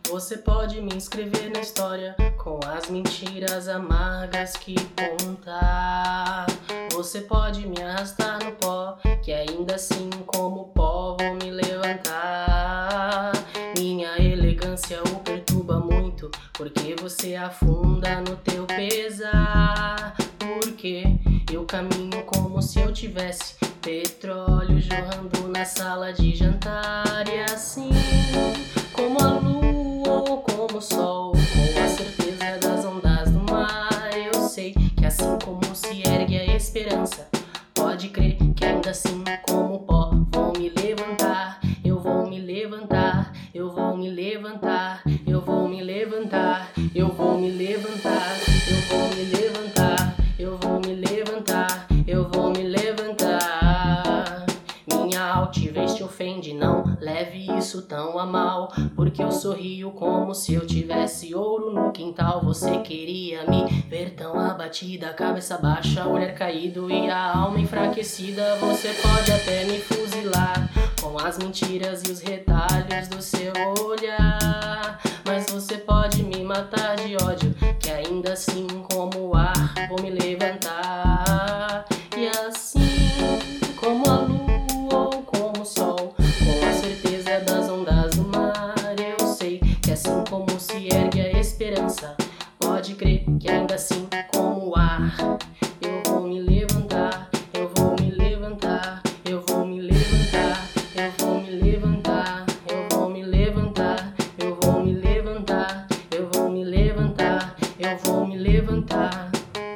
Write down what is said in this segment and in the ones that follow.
Você pode me inscrever na história com as mentiras amargas que contar. Você pode me arrastar no pó, que ainda assim como pó vou me levantar. Minha elegância o perturba muito, porque você afunda no teu pesar. Porque eu caminho como se eu tivesse petróleo jorrando na sala de jantar. E assim, como a lua ou como o sol, com a certeza das ondas do mar, eu sei que assim como se ergue a esperança, pode crer que ainda assim como pó vou me levantar. Eu vou me levantar, eu vou me levantar, eu vou me levantar, eu vou me levantar, eu vou me levantar, eu vou me levantar, eu vou me levantar. Minha altivez te ofende, não leve isso tão a mal, porque eu sorrio como se eu tivesse ouro no quintal. Você queria me ver tão abatida, cabeça baixa, olhar caído e a alma enfraquecida. Você pode até me fuzilar com as mentiras e os retalhos do seu olhar, mas você pode me matar de ódio, que ainda assim como o ar vou me levantar. E assim como a lua ou como o sol, com a certeza das ondas do mar, eu sei que assim como se ergue a esperança, pode crer que ainda assim como o ar, eu vou me levantar, eu vou me levantar, eu vou me levantar, eu vou me levantar, eu vou me levantar, eu vou me levantar, eu vou me levantar, eu vou me levantar.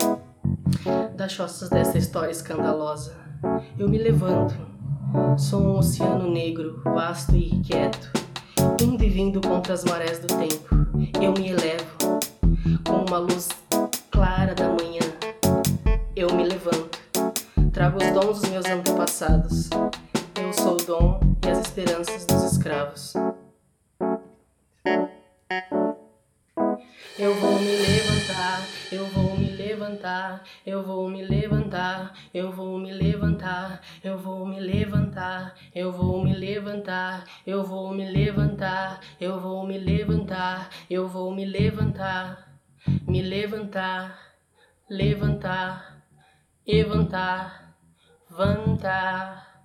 Das choças dessa história escandalosa, eu me levanto, sou um oceano negro, vasto e inquieto, indo e vindo contra as marés do tempo. Eu me elevo, com uma luz clara da manhã, eu me levanto, trago os dons dos meus antepassados. Eu sou o dom e as esperanças dos escravos. Eu vou me levantar, eu vou me levantar, eu vou me levantar, eu vou me levantar, eu vou me levantar, eu vou me levantar, eu vou me levantar, eu vou me levantar, eu vou me levantar, me levantar, levantar, levantar, vantar,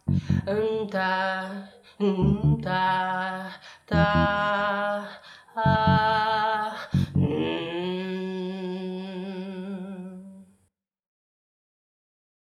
antar, tá,